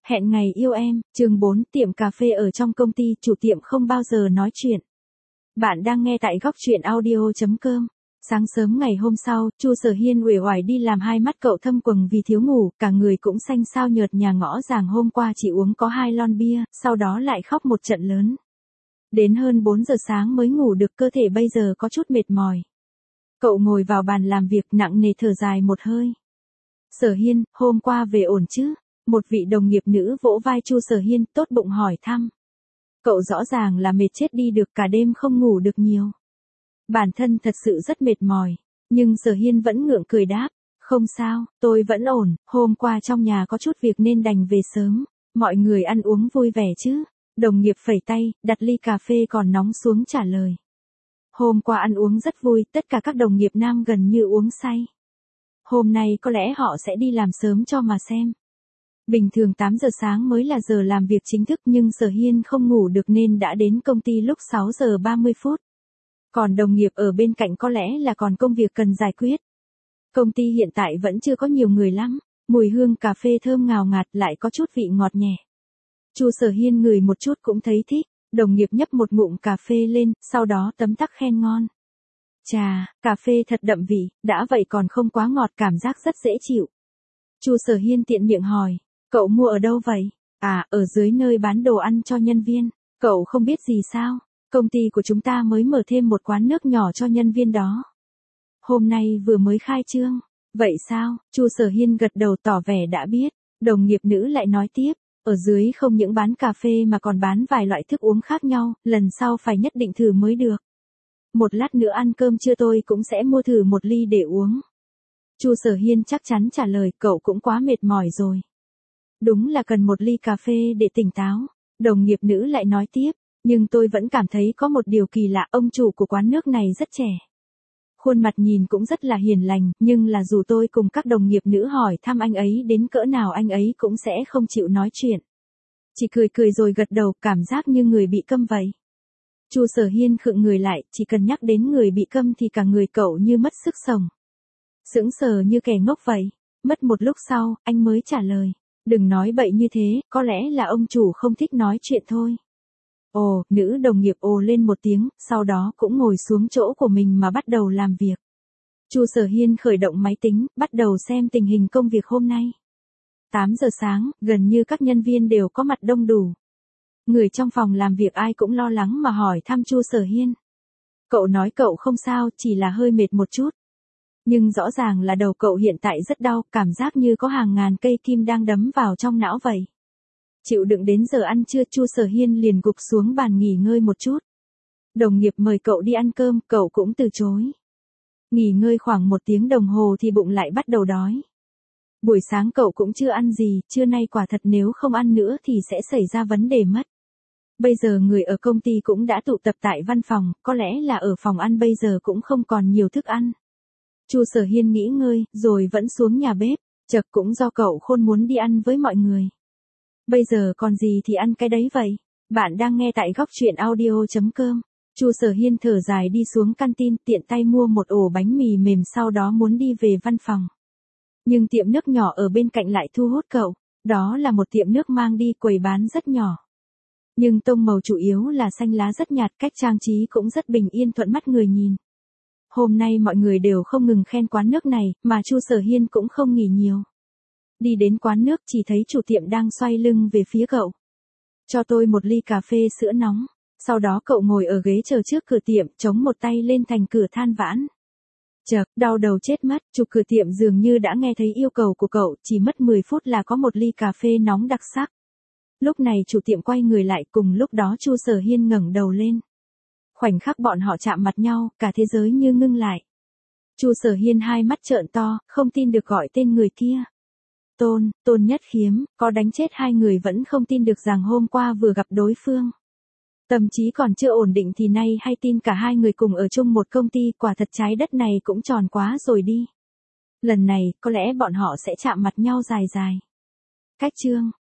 Hẹn ngày yêu em, chương 4, tiệm cà phê ở trong công ty, chủ tiệm không bao giờ nói chuyện. Bạn đang nghe tại góc truyện audio.com. Sáng sớm ngày hôm sau, Chu Sở Hiên uể oải đi làm, hai mắt cậu thâm quầng vì thiếu ngủ, cả người cũng xanh xao nhợt nhạt, ngõ ràng hôm qua chỉ uống có 2 lon bia, sau đó lại khóc một trận lớn. Đến hơn 4 giờ sáng mới ngủ được, cơ thể bây giờ có chút mệt mỏi. Cậu ngồi vào bàn làm việc nặng nề thở dài một hơi. Sở Hiên, hôm qua về ổn chứ? Một vị đồng nghiệp nữ vỗ vai Chu Sở Hiên, tốt bụng hỏi thăm. Cậu rõ ràng là mệt chết đi được, cả đêm không ngủ được nhiều. Bản thân thật sự rất mệt mỏi, nhưng Sở Hiên vẫn ngượng cười đáp, không sao, tôi vẫn ổn, hôm qua trong nhà có chút việc nên đành về sớm, mọi người ăn uống vui vẻ chứ? Đồng nghiệp phẩy tay, đặt ly cà phê còn nóng xuống trả lời. Hôm qua ăn uống rất vui, tất cả các đồng nghiệp nam gần như uống say. Hôm nay có lẽ họ sẽ đi làm sớm cho mà xem. Bình thường 8 giờ sáng mới là giờ làm việc chính thức, nhưng Sở Hiên không ngủ được nên đã đến công ty lúc 6 giờ 30 phút. Còn đồng nghiệp ở bên cạnh có lẽ là còn công việc cần giải quyết. Công ty hiện tại vẫn chưa có nhiều người lắm, mùi hương cà phê thơm ngào ngạt lại có chút vị ngọt nhẹ. Chu Sở Hiên ngửi một chút cũng thấy thích, đồng nghiệp nhấp một ngụm cà phê lên, sau đó tấm tắc khen ngon. Chà, cà phê thật đậm vị, đã vậy còn không quá ngọt, cảm giác rất dễ chịu. Chu Sở Hiên tiện miệng hỏi, cậu mua ở đâu vậy? À, ở dưới nơi bán đồ ăn cho nhân viên. Cậu không biết gì sao? Công ty của chúng ta mới mở thêm một quán nước nhỏ cho nhân viên đó. Hôm nay vừa mới khai trương. Vậy sao? Chu Sở Hiên gật đầu tỏ vẻ đã biết. Đồng nghiệp nữ lại nói tiếp, ở dưới không những bán cà phê mà còn bán vài loại thức uống khác nhau, lần sau phải nhất định thử mới được. Một lát nữa ăn cơm trưa tôi cũng sẽ mua thử một ly để uống. Chu Sở Hiên chắc chắn trả lời, cậu cũng quá mệt mỏi rồi. Đúng là cần một ly cà phê để tỉnh táo. Đồng nghiệp nữ lại nói tiếp, nhưng tôi vẫn cảm thấy có một điều kỳ lạ, ông chủ của quán nước này rất trẻ. Khuôn mặt nhìn cũng rất là hiền lành, nhưng là dù tôi cùng các đồng nghiệp nữ hỏi thăm anh ấy đến cỡ nào anh ấy cũng sẽ không chịu nói chuyện. Chỉ cười cười rồi gật đầu, cảm giác như người bị câm vậy. Chu Sở Hiên khựng người lại, chỉ cần nhắc đến người bị câm thì cả người cậu như mất sức sống. Sững sờ như kẻ ngốc vậy. Mất một lúc sau, anh mới trả lời. Đừng nói bậy như thế, có lẽ là ông chủ không thích nói chuyện thôi. Ồ, nữ đồng nghiệp ồ lên một tiếng, sau đó cũng ngồi xuống chỗ của mình mà bắt đầu làm việc. Chu Sở Hiên khởi động máy tính, bắt đầu xem tình hình công việc hôm nay. 8 giờ sáng, gần như các nhân viên đều có mặt đông đủ. Người trong phòng làm việc ai cũng lo lắng mà hỏi thăm Chu Sở Hiên. Cậu nói cậu không sao, chỉ là hơi mệt một chút. Nhưng rõ ràng là đầu cậu hiện tại rất đau, cảm giác như có hàng ngàn cây kim đang đấm vào trong não vậy. Chịu đựng đến giờ ăn trưa, Chu Sở Hiên liền gục xuống bàn nghỉ ngơi một chút. Đồng nghiệp mời cậu đi ăn cơm, cậu cũng từ chối. Nghỉ ngơi khoảng 1 tiếng đồng hồ thì bụng lại bắt đầu đói. Buổi sáng cậu cũng chưa ăn gì, trưa nay quả thật nếu không ăn nữa thì sẽ xảy ra vấn đề mất. Bây giờ người ở công ty cũng đã tụ tập tại văn phòng, có lẽ là ở phòng ăn bây giờ cũng không còn nhiều thức ăn. Chu Sở Hiên nghĩ ngơi, rồi vẫn xuống nhà bếp, chợt cũng do cậu khôn muốn đi ăn với mọi người. Bây giờ còn gì thì ăn cái đấy vậy. Bạn đang nghe tại góc truyện audio.com. Chu Sở Hiên thở dài đi xuống canteen, tiện tay mua một ổ bánh mì mềm, sau đó muốn đi về văn phòng. Nhưng tiệm nước nhỏ ở bên cạnh lại thu hút cậu. Đó là một tiệm nước mang đi, quầy bán rất nhỏ. Nhưng tông màu chủ yếu là xanh lá rất nhạt, cách trang trí cũng rất bình yên thuận mắt người nhìn. Hôm nay mọi người đều không ngừng khen quán nước này, mà Chu Sở Hiên cũng không nghỉ nhiều. Đi đến quán nước chỉ thấy chủ tiệm đang xoay lưng về phía cậu. Cho tôi một ly cà phê sữa nóng. Sau đó cậu ngồi ở ghế chờ trước cửa tiệm, chống một tay lên thành cửa than vãn. Chợt, đau đầu chết mất, chủ cửa tiệm dường như đã nghe thấy yêu cầu của cậu, chỉ mất 10 phút là có một ly cà phê nóng đặc sắc. Lúc này chủ tiệm quay người lại, cùng lúc đó Chu Sở Hiên ngẩng đầu lên. Khoảnh khắc bọn họ chạm mặt nhau, cả thế giới như ngưng lại. Chu Sở Hiên hai mắt trợn to, không tin được gọi tên người kia. Tôn Nhất Khiếm, có đánh chết hai người vẫn không tin được rằng hôm qua vừa gặp đối phương. Tâm trí còn chưa ổn định thì nay hay tin cả hai người cùng ở chung một công ty, quả thật trái đất này cũng tròn quá rồi đi. Lần này, có lẽ bọn họ sẽ chạm mặt nhau dài dài. Cách chương.